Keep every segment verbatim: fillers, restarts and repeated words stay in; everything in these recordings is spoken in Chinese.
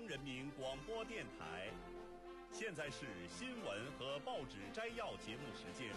央人民广播电台。现在是新闻和报纸摘要节目时间。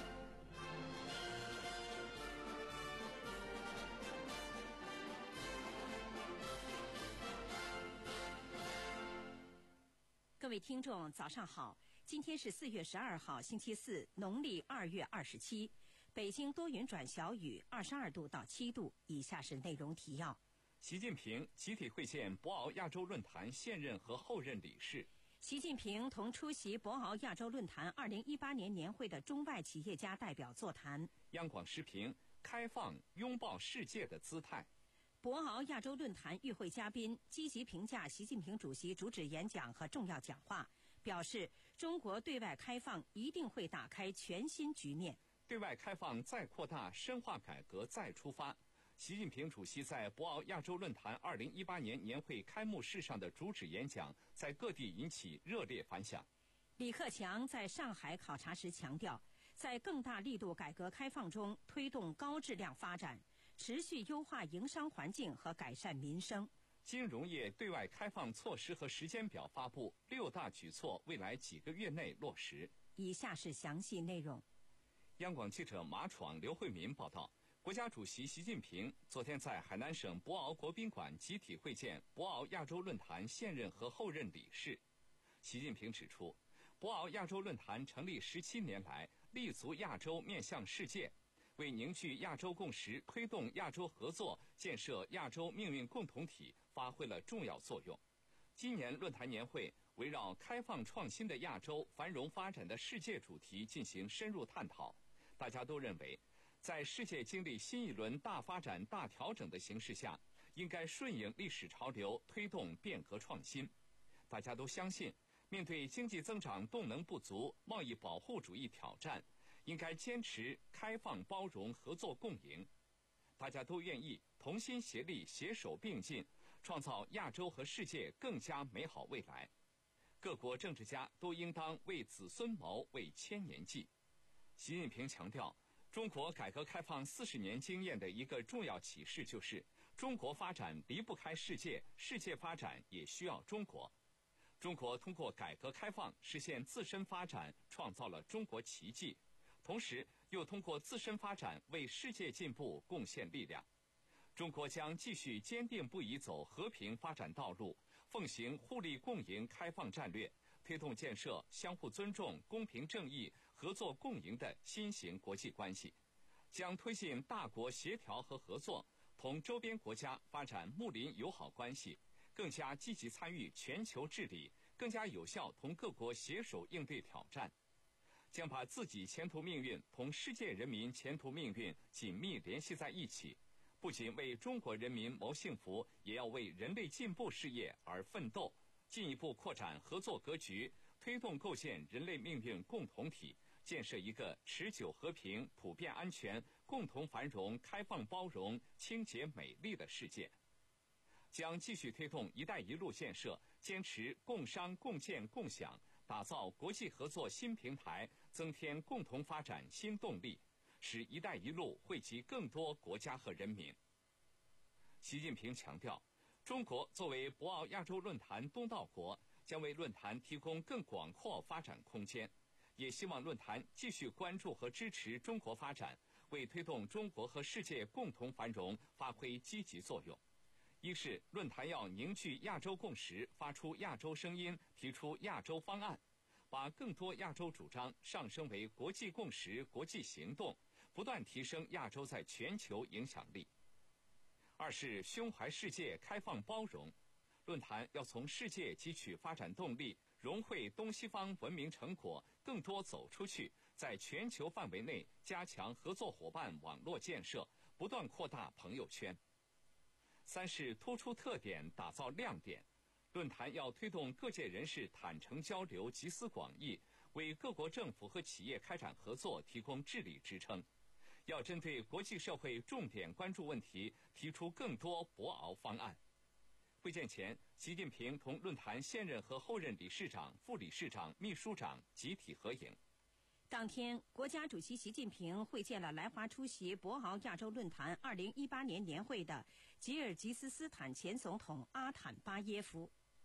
各位听众，早上好！今天是四月十二号，星期四，农历二月二十七。北京多云转小雨，二十二度到七度。以下是内容提要： 习近平集体会见博鳌亚洲论坛现任和后任理事。 习近平同出席博鳌亚洲论坛二零一八年年会的中外企业家代表座谈。 央广时评：开放拥抱世界的姿态。 博鳌亚洲论坛与会嘉宾积极评价习近平主席主旨演讲和重要讲话，表示中国对外开放一定会打开全新局面。 对外开放再扩大，深化改革再出发。习近平主席在博鳌亚洲论坛二零一八年年会开幕式上的主旨演讲，在各地引起热烈反响。 李克强在上海考察时强调，在更大力度改革开放中推动高质量发展，持续优化营商环境和改善民生。 金融业对外开放措施和时间表发布，六大举措未来几个月内落实。 以下是详细内容。 央广记者马闯、刘慧民报道，国家主席习近平昨天在海南省博鳌国宾馆集体会见博鳌亚洲论坛现任和后任理事。习近平指出，博鳌亚洲论坛成立十七年来，立足亚洲面向世界，为凝聚亚洲共识、推动亚洲合作、建设亚洲命运共同体发挥了重要作用。今年论坛年会围绕开放创新的亚洲、繁荣发展的世界主题进行深入探讨。大家都认为，在世界经历新一轮大发展、大调整的形势下，应该顺应历史潮流，推动变革创新。大家都相信，面对经济增长动能不足、贸易保护主义挑战，应该坚持开放包容、合作共赢。大家都愿意同心协力、携手并进，创造亚洲和世界更加美好未来。各国政治家都应当为子孙谋，为千年计。习近平强调，中国改革开放四十年经验的一个重要启示就是，中国发展离不开世界，世界发展也需要中国。中国通过改革开放实现自身发展，创造了中国奇迹，同时又通过自身发展为世界进步贡献力量。中国将继续坚定不移走和平发展道路，奉行互利共赢开放战略，推动建设相互尊重、公平正义、合作共赢的新型国际关系，将推进大国协调和合作，同周边国家发展睦邻友好关系，更加积极参与全球治理，更加有效同各国携手应对挑战，将把自己前途命运同世界人民前途命运紧密联系在一起，不仅为中国人民谋幸福，也要为人类进步事业而奋斗，进一步扩展合作格局，推动构建人类命运共同体，建设一个持久和平、普遍安全、共同繁荣、开放包容、清洁美丽的世界。将继续推动“一带一路”建设，坚持共商共建共享，打造国际合作新平台，增添共同发展新动力，使“一带一路”惠及更多国家和人民。习近平强调，中国作为博鳌亚洲论坛东道国，将为论坛提供更广阔发展空间，也希望论坛继续关注和支持中国发展，为推动中国和世界共同繁荣发挥积极作用。一是论坛要凝聚亚洲共识，发出亚洲声音，提出亚洲方案，把更多亚洲主张上升为国际共识、国际行动，不断提升亚洲在全球影响力。二是胸怀世界，开放包容，论坛要从世界汲取发展动力，融汇东西方文明成果，更多走出去，在全球范围内加强合作伙伴网络建设，不断扩大朋友圈。三是突出特点，打造亮点，论坛要推动各界人士坦诚交流，集思广益，为各国政府和企业开展合作提供智力支撑。要针对国际社会重点关注问题，提出更多博鳌方案。会见前，习近平同论坛现任和后任理事长、副理事长、秘书长集体合影。 当天，国家主席习近平会见了来华出席博鳌亚洲论坛二零一八年年会的吉尔吉斯斯坦前总统阿坦巴耶夫。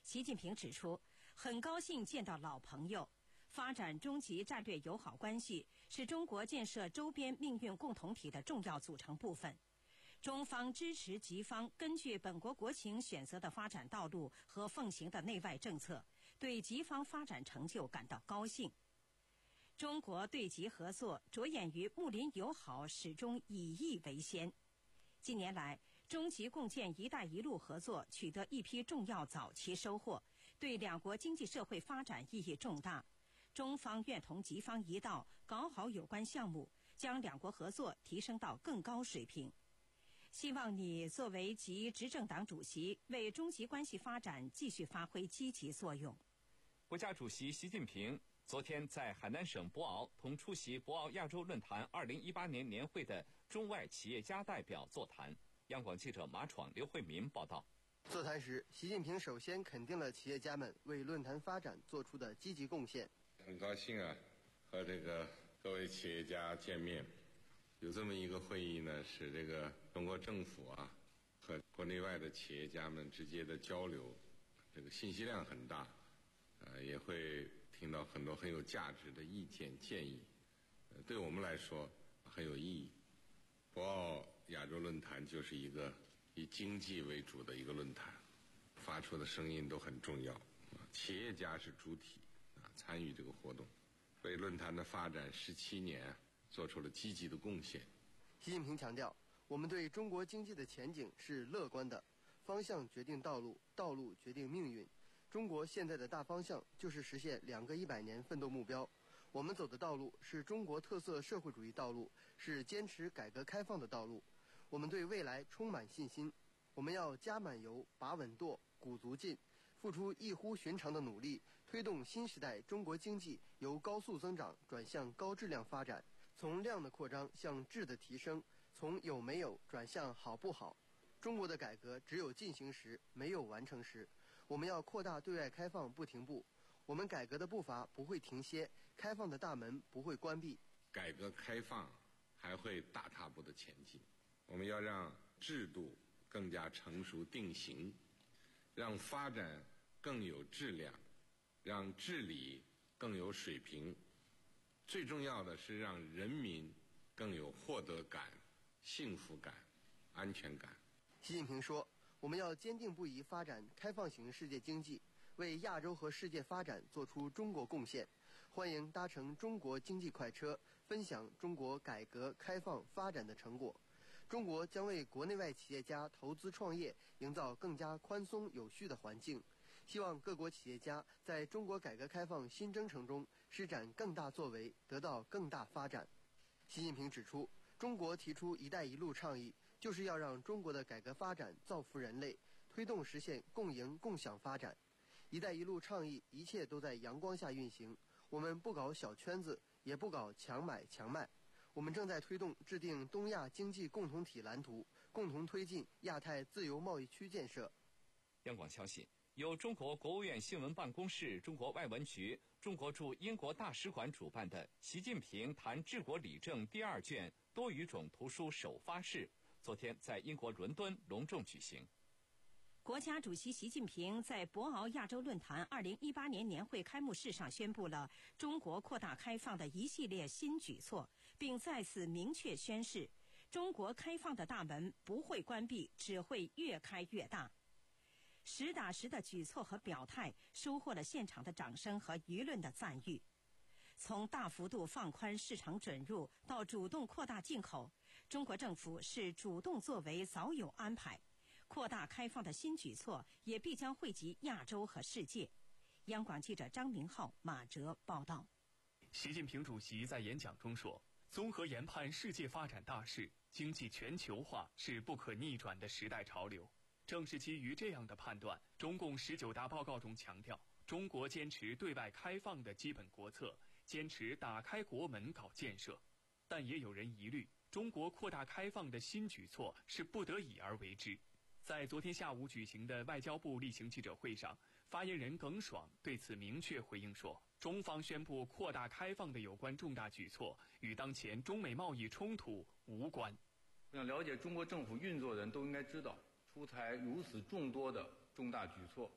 习近平指出，很高兴见到老朋友，发展中极战略友好关系是中国建设周边命运共同体的重要组成部分。中方支持吉方根据本国国情选择的发展道路和奉行的内外政策，对吉方发展成就感到高兴。中国对吉合作着眼于睦邻友好，始终以义为先。近年来，中吉共建“一带一路”合作取得一批重要早期收获，对两国经济社会发展意义重大。中方愿同吉方一道搞好有关项目，将两国合作提升到更高水平。希望你作为吉执政党主席，为中吉关系发展继续发挥积极作用。 国家主席习近平昨天在海南省博鳌同出席博鳌亚洲论坛二零一八年年会的中外企业家代表座谈。央广记者马闯、刘慧民报道。 座谈时，习近平首先肯定了企业家们为论坛发展做出的积极贡献。 很高兴啊，和这个各位企业家见面。有这么一个会议呢，使这个中国政府啊和国内外的企业家们直接的交流，这个信息量很大，呃，也会听到很多很有价值的意见建议，呃，对我们来说很有意义。博鳌亚洲论坛就是一个以经济为主的一个论坛，发出的声音都很重要，企业家是主体啊，参与这个活动，为论坛的发展十七年做出了积极的贡献。 习近平强调，我们对中国经济的前景是乐观的，方向决定道路，道路决定命运。中国现在的大方向就是实现两个一百年奋斗目标。我们走的道路是中国特色社会主义道路，是坚持改革开放的道路。我们对未来充满信心，我们要加满油、把稳舵、鼓足劲，付出异乎寻常的努力，推动新时代中国经济由高速增长转向高质量发展，从量的扩张向质的提升，从有没有转向好不好。中国的改革只有进行时，没有完成时。我们要扩大对外开放，不停步。我们改革的步伐不会停歇，开放的大门不会关闭。 改革开放还会大踏步的前进。我们要让制度更加成熟定型，让发展更有质量，让治理更有水平。最重要的是让人民更有获得感、幸福感、安全感。 习近平说，我们要坚定不移发展开放型世界经济，为亚洲和世界发展做出中国贡献。欢迎搭乘中国经济快车，分享中国改革开放发展的成果。中国将为国内外企业家投资创业营造更加宽松有序的环境。希望各国企业家在中国改革开放新征程中施展更大作为，得到更大发展。习近平指出，中国提出“一带一路”倡议，就是要让中国的改革发展造福人类，推动实现共赢共享发展。“一带一路”倡议一切都在阳光下运行，我们不搞小圈子，也不搞强买强卖。我们正在推动制定东亚经济共同体蓝图，共同推进亚太自由贸易区建设。 央广消息，由中国国务院新闻办公室、中国外文局、中国驻英国大使馆主办的习近平谈治国理政第二卷多语种图书首发式，昨天在英国伦敦隆重举行。 国家主席习近平在博鳌亚洲论坛二零一八年年会开幕式上宣布了中国扩大开放的一系列新举措，并再次明确宣示，中国开放的大门不会关闭，只会越开越大。实打实的举措和表态收获了现场的掌声和舆论的赞誉。从大幅度放宽市场准入到主动扩大进口，中国政府是主动作为，早有安排。扩大开放的新举措也必将惠及亚洲和世界。央广记者张明浩、马哲报道。 习近平主席在演讲中说，综合研判世界发展大势，经济全球化是不可逆转的时代潮流。正是基于这样的判断，中共十九大报告中强调，中国坚持对外开放的基本国策，坚持打开国门搞建设。但也有人疑虑，中国扩大开放的新举措是不得已而为之。在昨天下午举行的外交部例行记者会上，发言人耿爽对此明确回应说，中方宣布扩大开放的有关重大举措与当前中美贸易冲突无关。 我想了解中国政府运作的人都应该知道，出台如此众多的重大举措，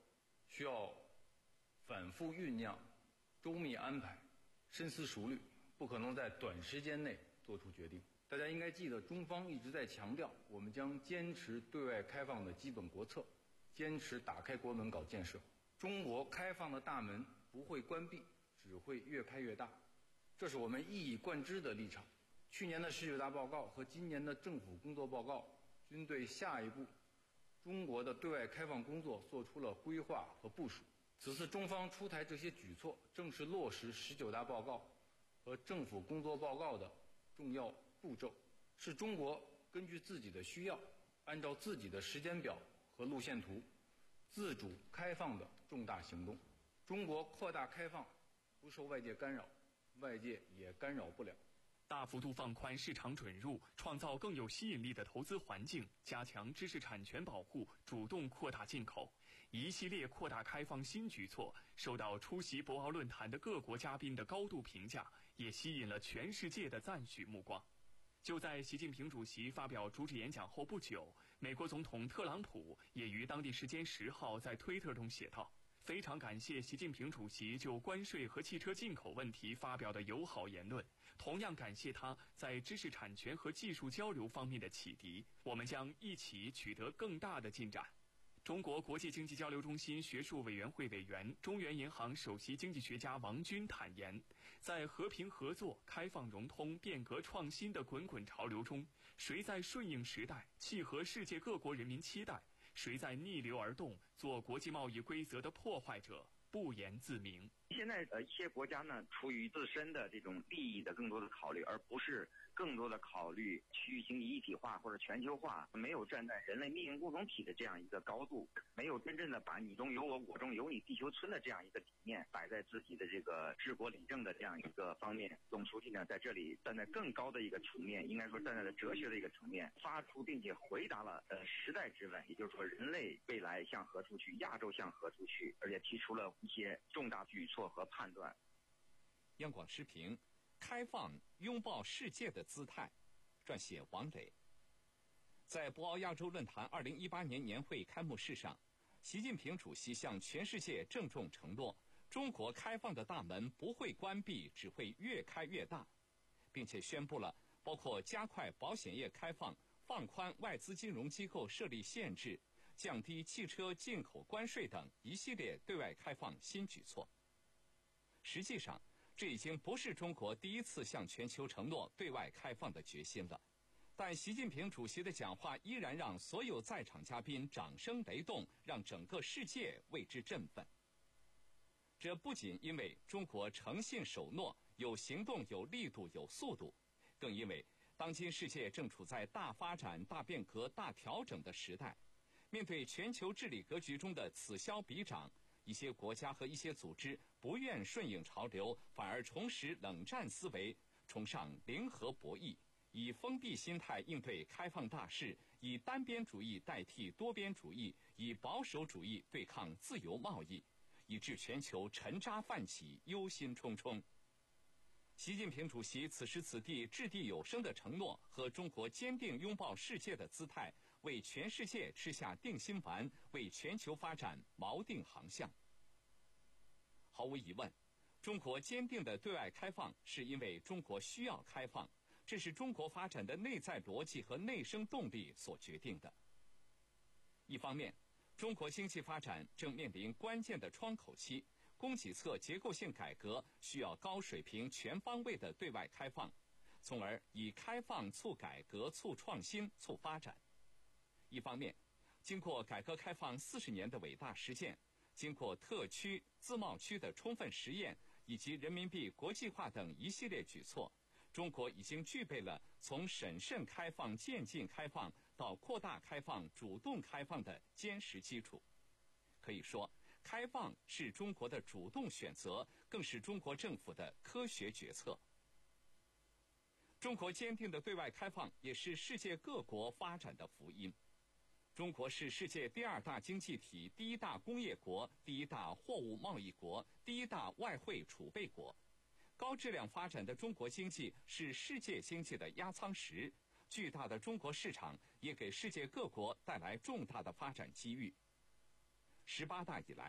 需要反复酝酿、周密安排、深思熟虑，不可能在短时间内做出决定。大家应该记得，中方一直在强调，我们将坚持对外开放的基本国策，坚持打开国门搞建设。中国开放的大门不会关闭，只会越开越大，这是我们一以贯之的立场。去年的十九大报告和今年的政府工作报告均对下一步中国的对外开放工作做出了规划和部署。此次中方出台这些举措，正是落实十九大报告和政府工作报告的重要步骤，是中国根据自己的需要，按照自己的时间表和路线图，自主开放的重大行动。中国扩大开放，不受外界干扰，外界也干扰不了。 大幅度放宽市场准入，创造更有吸引力的投资环境，加强知识产权保护，主动扩大进口，一系列扩大开放新举措受到出席博鳌论坛的各国嘉宾的高度评价，也吸引了全世界的赞许目光。就在习近平主席发表主旨演讲后不久，美国总统特朗普也于当地时间十号在推特中写道：非常感谢习近平主席就关税和汽车进口问题发表的友好言论，同样感谢他在知识产权和技术交流方面的启迪，我们将一起取得更大的进展。中国国际经济交流中心学术委员会委员、中原银行首席经济学家王军坦言，在和平合作、开放融通、变革创新的滚滚潮流中，谁在顺应时代、契合世界各国人民期待，谁在逆流而动，做国际贸易规则的破坏者，不言自明。 现在呃，一些国家呢，出于自身的这种利益的更多的考虑，而不是更多的考虑区域经济一体化或者全球化，没有站在人类命运共同体的这样一个高度，没有真正的把你中有我，我中有你，地球村的这样一个理念摆在自己的这个治国理政的这样一个方面。总书记呢，在这里站在更高的一个层面，应该说站在了哲学的一个层面，发出并且回答了呃时代之问，也就是说人类未来向何处去，亚洲向何处去，而且提出了一些重大举措和判断。 央广时评：开放拥抱世界的姿态，撰写王磊。在博鳌亚洲论坛二零一八年年会开幕式上，习近平主席向全世界郑重承诺，中国开放的大门不会关闭，只会越开越大，并且宣布了包括加快保险业开放、放宽外资金融机构设立限制、降低汽车进口关税等一系列对外开放新举措。实际上，这已经不是中国第一次向全球承诺对外开放的决心了。但习近平主席的讲话依然让所有在场嘉宾掌声雷动，让整个世界为之振奋。这不仅因为中国诚信守诺，有行动、有力度、有速度，更因为当今世界正处在大发展、大变革、大调整的时代。面对全球治理格局中的此消彼长，一些国家和一些组织不愿顺应潮流，反而重拾冷战思维，崇尚零和博弈，以封闭心态应对开放大势，以单边主义代替多边主义，以保守主义对抗自由贸易，以致全球沉渣泛起，忧心忡忡。习近平主席此时此地掷地有声的承诺和中国坚定拥抱世界的姿态，为全世界吃下定心丸，为全球发展锚定航向。毫无疑问，中国坚定的对外开放是因为中国需要开放，这是中国发展的内在逻辑和内生动力所决定的。一方面，中国经济发展正面临关键的窗口期，供给侧结构性改革需要高水平、全方位的对外开放，从而以开放促改革、促创新、促发展。一方面，经过改革开放四十年的伟大实践，经过特区、自贸区的充分实验，以及人民币国际化等一系列举措，中国已经具备了从审慎开放、渐进开放到扩大开放、主动开放的坚实基础。可以说，开放是中国的主动选择，更是中国政府的科学决策。中国坚定的对外开放也是世界各国发展的福音。中国是世界第二大经济体、第一大工业国、第一大货物贸易国、第一大外汇储备国。高质量发展的中国经济是世界经济的压舱石，巨大的中国市场也给世界各国带来重大的发展机遇。十八大以来，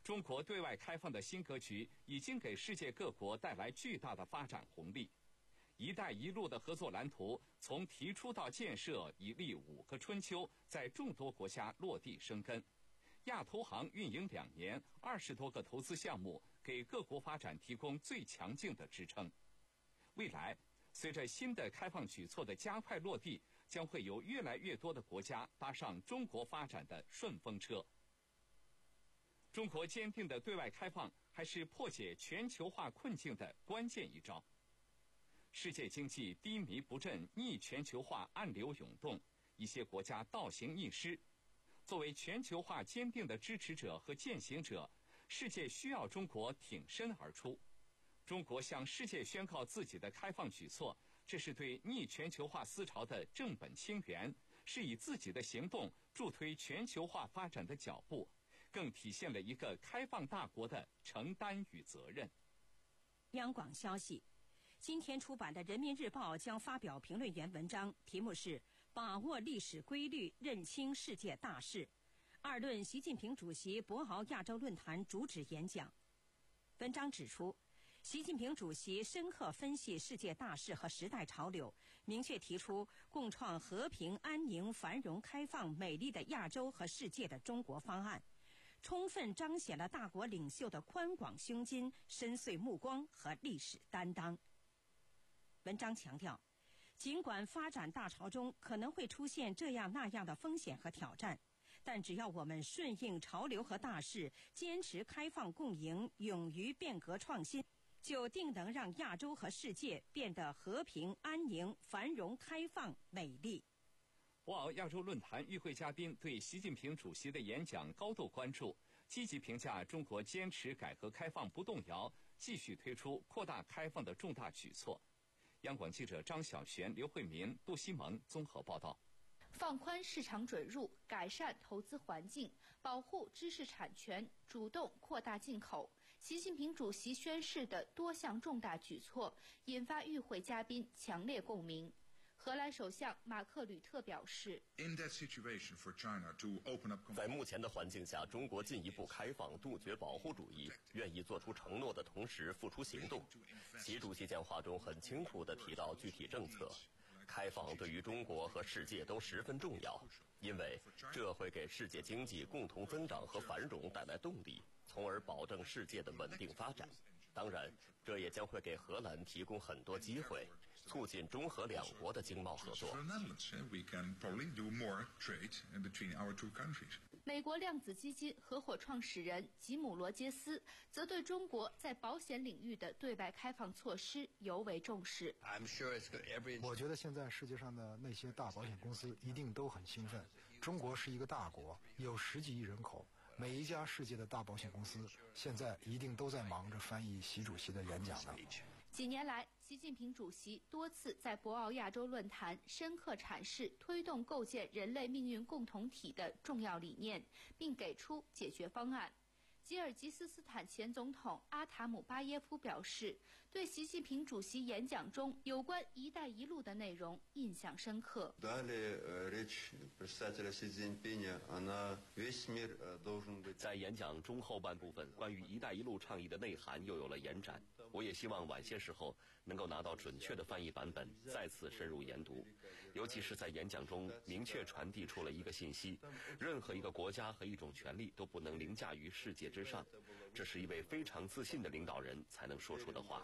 中国对外开放的新格局已经给世界各国带来巨大的发展红利。“一带一路”的合作蓝图从提出到建设已历五个春秋，在众多国家落地生根。亚投行运营两年，二十多个投资项目给各国发展提供最强劲的支撑。未来，随着新的开放举措的加快落地，将会有越来越多的国家搭上中国发展的顺风车。中国坚定的对外开放，还是破解全球化困境的关键一招。世界经济低迷不振，逆全球化暗流涌动，一些国家倒行逆施。作为全球化坚定的支持者和践行者，世界需要中国挺身而出。中国向世界宣告自己的开放举措，这是对逆全球化思潮的正本清源，是以自己的行动助推全球化发展的脚步，更体现了一个开放大国的承担与责任。 央广消息，今天出版的《人民日报》将发表评论员文章，题目是“把握历史规律，认清世界大势”，二论习近平主席博鳌亚洲论坛主旨演讲。文章指出，习近平主席深刻分析世界大势和时代潮流，明确提出共创和平、安宁、繁荣、开放、美丽的亚洲和世界的中国方案，充分彰显了大国领袖的宽广胸襟、深邃目光和历史担当。文章强调，尽管发展大潮中可能会出现这样那样的风险和挑战，但只要我们顺应潮流和大势，坚持开放共赢，勇于变革创新，就定能让亚洲和世界变得和平、安宁、繁荣、开放、美丽。 博鳌亚洲论坛与会嘉宾对习近平主席的演讲高度关注，积极评价中国坚持改革开放不动摇，继续推出扩大开放的重大举措。央广记者张晓璇、刘慧民、杜西蒙综合报道。 放宽市场准入，改善投资环境，保护知识产权，主动扩大进口。习近平主席宣示的多项重大举措，引发与会嘉宾强烈共鸣。荷兰首相马克吕特表示， 在目前的环境下，中国进一步开放，杜绝保护主义，愿意做出承诺的同时付出行动。习主席讲话中很清楚地提到具体政策，开放对于中国和世界都十分重要，因为这会给世界经济共同增长和繁荣带来动力，从而保证世界的稳定发展。当然，这也将会给荷兰提供很多机会，促进中荷两国的经贸合作。 美国量子基金合伙创始人吉姆·罗杰斯则对中国在保险领域的对外开放措施尤为重视。 我觉得现在世界上的那些大保险公司一定都很兴奋。中国是一个大国，有十几亿人口，每一家世界的大保险公司现在一定都在忙着翻译习主席的演讲呢。 几年来，习近平主席多次在博鳌亚洲论坛深刻阐释推动构建人类命运共同体的重要理念，并给出解决方案。吉尔吉斯斯坦前总统阿塔姆巴耶夫表示，对习近平主席演讲中有关“一带一路”的内容印象深刻。 在演讲中后半部分，关于“一带一路”倡议的内涵又有了延展。我也希望晚些时候能够拿到准确的翻译版本，再次深入研读。尤其是在演讲中明确传递出了一个信息：任何一个国家和一种权利都不能凌驾于世界之上。这是一位非常自信的领导人才能说出的话。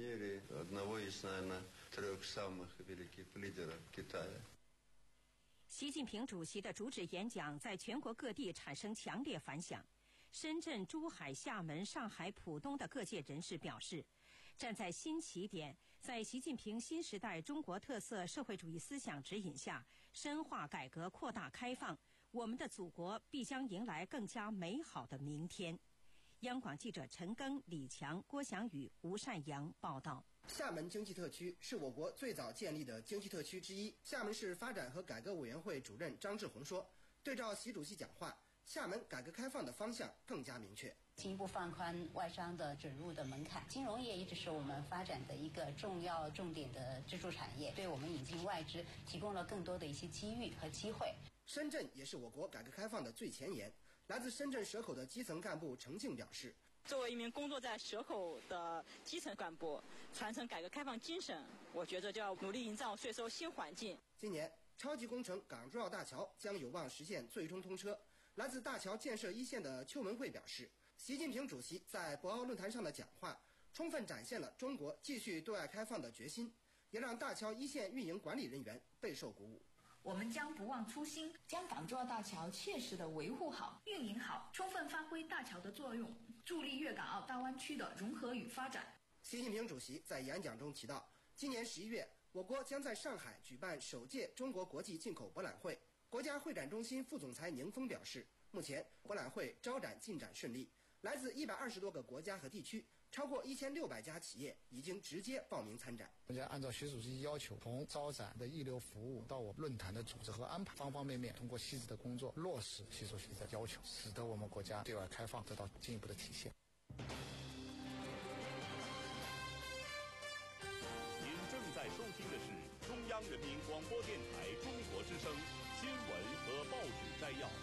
习近平主席的主旨演讲在全国各地产生强烈反响。深圳、珠海、厦门、上海、浦东的各界人士表示，站在新起点，在习近平新时代中国特色社会主义思想指引下，深化改革、扩大开放，我们的祖国必将迎来更加美好的明天。央广记者陈庚、李强、郭祥宇、吴善阳报道。 厦门经济特区是我国最早建立的经济特区之一。厦门市发展和改革委员会主任张志宏说，对照习主席讲话，厦门改革开放的方向更加明确， 进一步放宽外商的准入的门槛。金融业一直是我们发展的一个重要重点的支柱产业，对我们引进外资提供了更多的一些机遇和机会。 深圳也是我国改革开放的最前沿， 来自深圳蛇口的基层干部程静表示， 作为一名工作在蛇口的基层干部，传承改革开放精神，我觉得就要努力营造税收新环境。 今年超级工程港珠澳大桥将有望实现最终通车。来自大桥建设一线的邱文慧表示，习近平主席在博鳌论坛上的讲话，充分展现了中国继续对外开放的决心，也让大桥一线运营管理人员备受鼓舞。 我们将不忘初心，将港珠澳大桥切实地维护好、运营好，充分发挥大桥的作用，助力粤港澳大湾区的融合与发展。 习近平主席在演讲中提到，今年十一月，我国将在上海举办首届中国国际进口博览会。国家会展中心副总裁宁峰表示，目前博览会招展进展顺利，来自一百二十多个国家和地区，超过一千六百家企业已经直接报名参展。 大家按照习主席要求，从招展的一流服务到我们论坛的组织和安排，方方面面通过细致的工作落实习主席的要求，使得我们国家对外开放得到进一步的体现。 您正在收听的是中央人民广播电台中国之声新闻和报纸摘要。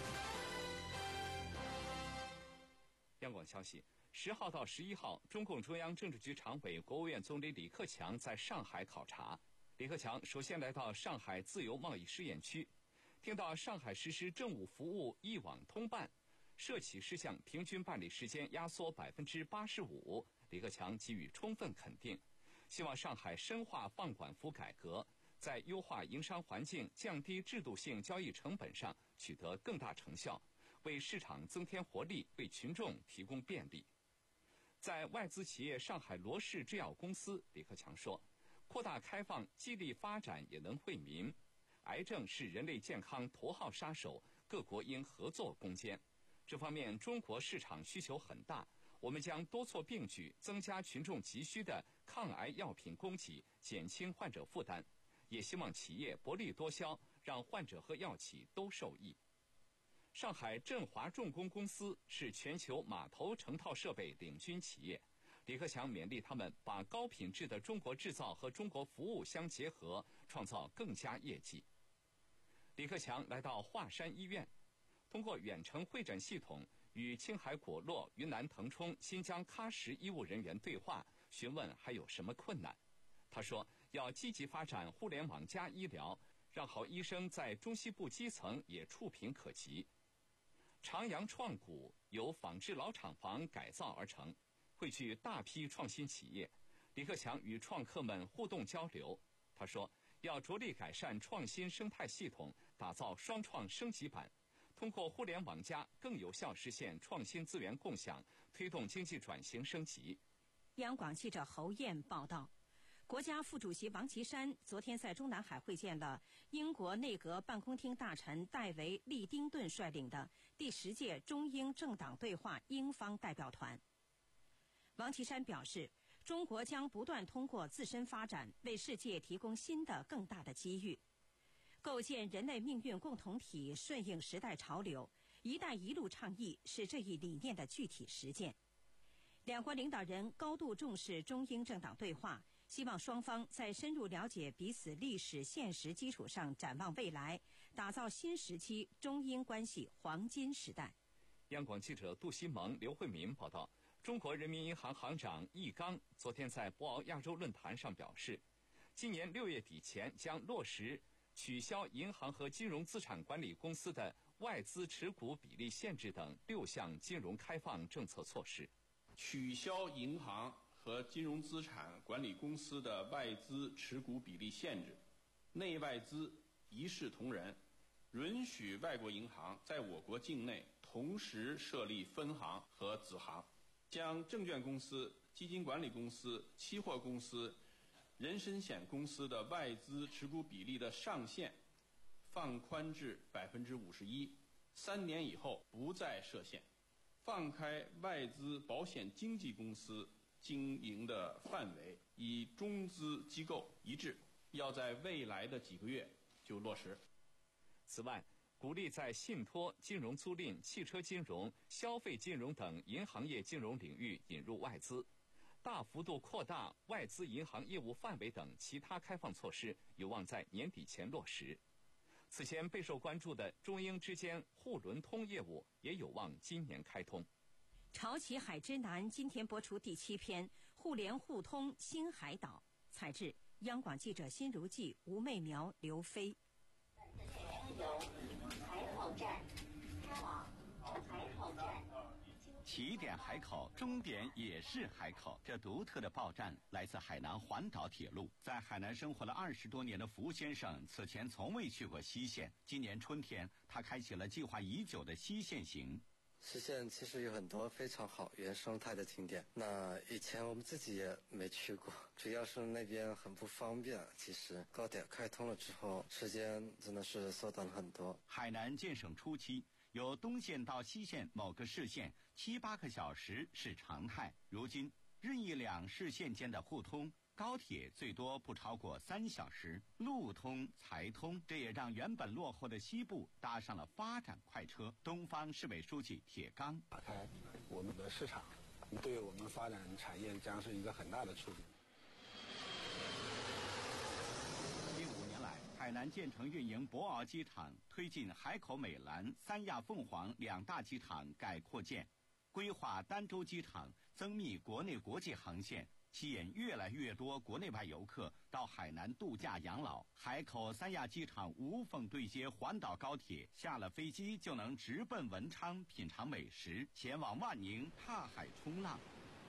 央广消息，十号到十一号，中共中央政治局常委、国务院总理李克强在上海考察。李克强首先来到上海自由贸易试验区，听到上海实施政务服务一网通办，涉企事项平均办理时间压缩百分之八十五，李克强给予充分肯定，希望上海深化放管服改革，在优化营商环境、降低制度性交易成本上取得更大成效，为市场增添活力，为群众提供便利。在外资企业上海罗氏制药公司，李克强说，扩大开放，激励发展也能惠民。癌症是人类健康头号杀手，各国应合作攻坚。这方面中国市场需求很大，我们将多措并举，增加群众急需的抗癌药品供给，减轻患者负担。也希望企业薄利多销，让患者和药企都受益。上海振华重工公司是全球码头成套设备领军企业，李克强勉励他们把高品质的中国制造和中国服务相结合，创造更佳业绩。李克强来到华山医院，通过远程会诊系统与青海果洛、云南腾冲、新疆喀什医务人员对话，询问还有什么困难。他说，要积极发展互联网加医疗，让好医生在中西部基层也触屏可及。长阳创谷由仿制老厂房改造而成，汇聚大批创新企业。李克强与创客们互动交流，他说，要着力改善创新生态系统，打造双创升级版，通过互联网加更有效实现创新资源共享，推动经济转型升级。 央广记者侯燕报道，国家副主席王岐山昨天在中南海会见了英国内阁办公厅大臣戴维·利丁顿率领的第十届中英政党对话英方代表团。王岐山表示，中国将不断通过自身发展，为世界提供新的更大的机遇，构建人类命运共同体，顺应时代潮流。“一带一路”倡议是这一理念的具体实践。两国领导人高度重视中英政党对话，希望双方在深入了解彼此历史现实基础上展望未来，打造新时期中英关系黄金时代。 央广记者杜希蒙、刘慧民报道，中国人民银行行长易纲昨天在博鳌亚洲论坛上表示，今年六月底前将落实取消银行和金融资产管理公司的外资持股比例限制等六项金融开放政策措施。 取消银行和金融资产管理公司的外资持股比例限制，内外资一视同仁，允许外国银行在我国境内同时设立分行和子行，将证券公司、基金管理公司、期货公司、人身险公司的外资持股比例的上限放宽至百分之五十一，三年以后不再设限。放开外资保险经纪公司经营的范围与中资机构一致，要在未来的几个月就落实。 此外，鼓励在信托、金融租赁、汽车金融、消费金融等银行业金融领域引入外资，大幅度扩大外资银行业务范围等其他开放措施，有望在年底前落实。 此前备受关注的中英之间沪伦通业务也有望今年开通。 潮起海之南今天播出第七篇《互联互通新海岛》，采制央广记者辛如记、吴媚苗、刘飞。 海口站开往海口站。起点海口，终点也是海口。这独特的报站来自海南环岛铁路。在海南生活了二十多年的福先生，此前从未去过西线。今年春天，他开启了计划已久的西线行。 西线其实有很多非常好原生态的景点，那以前我们自己也没去过，主要是那边很不方便。其实高铁开通了之后，时间真的是缩短了很多。 海南建省初期，由东线到西线某个市县七八个小时是常态，如今任意两市县间的互通，高铁最多不超过三小时，路通财通，这也让原本落后的西部搭上了发展快车。东方市委书记铁刚打开我们的市场，对我们发展产业将是一个很大的促进。 近五年来，海南建成运营博鳌机场，推进海口美兰、三亚凤凰两大机场改扩建，规划儋州机场，增密国内国际航线，吸引越来越多国内外游客到海南度假养老。海口三亚机场无缝对接环岛高铁，下了飞机就能直奔文昌品尝美食，前往万宁踏海冲浪。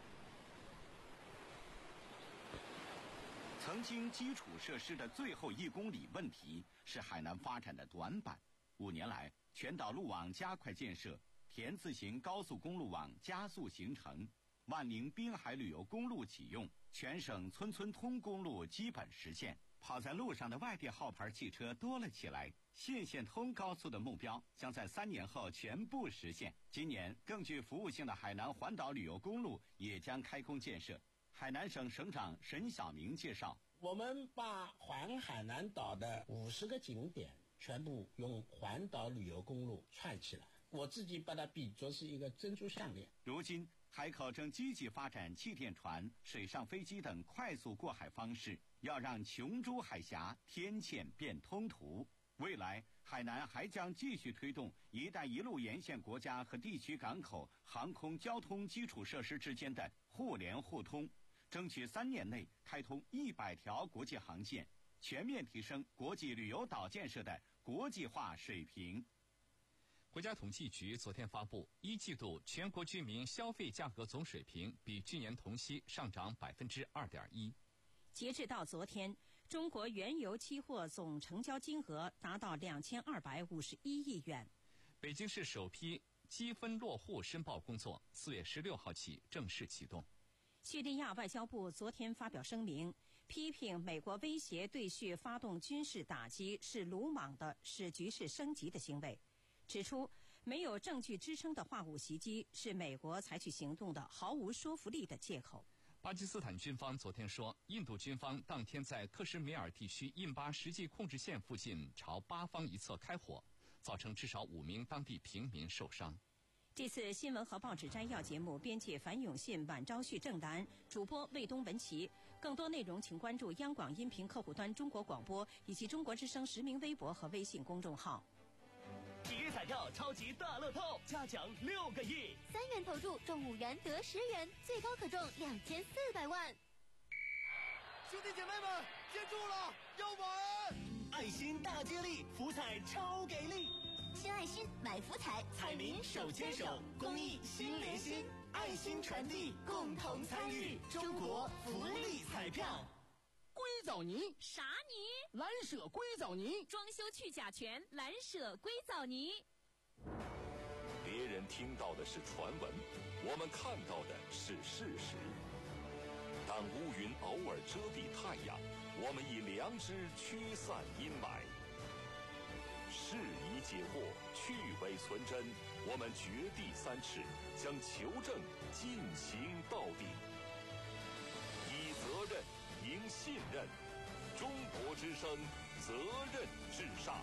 曾经基础设施的最后一公里问题是海南发展的短板。五年来，全岛路网加快建设，田字形高速公路网加速形成，万宁滨海旅游公路启用，全省村村通公路基本实现。跑在路上的外地号牌汽车多了起来，县县通高速的目标将在三年后全部实现。今年更具服务性的海南环岛旅游公路也将开工建设。海南省省长沈晓明介绍， 我们把环海南岛的五十个景点全部用环岛旅游公路串起来，我自己把它比作是一个珍珠项链。 如今海口正积极发展气垫船、水上飞机等快速过海方式，要让琼珠海峡天堑变通途。未来海南还将继续推动“一带一路”沿线国家和地区港口、航空交通基础设施之间的互联互通，争取三年内开通一百条国际航线，全面提升国际旅游岛建设的国际化水平。 国家统计局昨天发布，一季度全国居民消费价格总水平比去年同期上涨百分之二点一。 截至到昨天，中国原油期货总成交金额达到两千二百五十一亿元。 北京市首批积分落户申报工作四月十六号起正式启动。 叙利亚外交部昨天发表声明，批评美国威胁对叙发动军事打击是鲁莽的、使局势升级的行为，指出没有证据支撑的化武袭击是美国采取行动的毫无说服力的借口。 巴基斯坦军方昨天说，印度军方当天在克什米尔地区印巴实际控制线附近朝巴方一侧开火，造成至少五名当地平民受伤。 这次新闻和报纸摘要节目，编辑樊永信、晚昭旭、郑楠，主播魏东、文琪。更多内容请关注央广音频客户端中国广播以及中国之声实名微博和微信公众号。 体育彩票超级大乐透，加奖六个亿， 三元投注中五元得十元，最高可中两千四百万。 兄弟姐妹们，接住了，要玩！爱心大接力，福彩超给力！ 新爱心买福彩， 彩民手牵手，公益心连心，爱心传递，共同参与中国福利彩票。 硅藻泥啥泥？ 蓝舍硅藻泥， 装修去甲醛，蓝舍硅藻泥。 别人听到的是传闻，我们看到的是事实。当乌云偶尔遮蔽太阳，我们以良知驱散阴霾。事宜解惑，去伪存真，我们掘地三尺，将求证进行到底。以责任赢信任，中国之声，责任至上。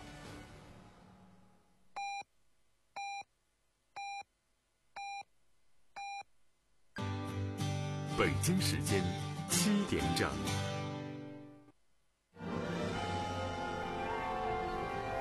北京时间七点整。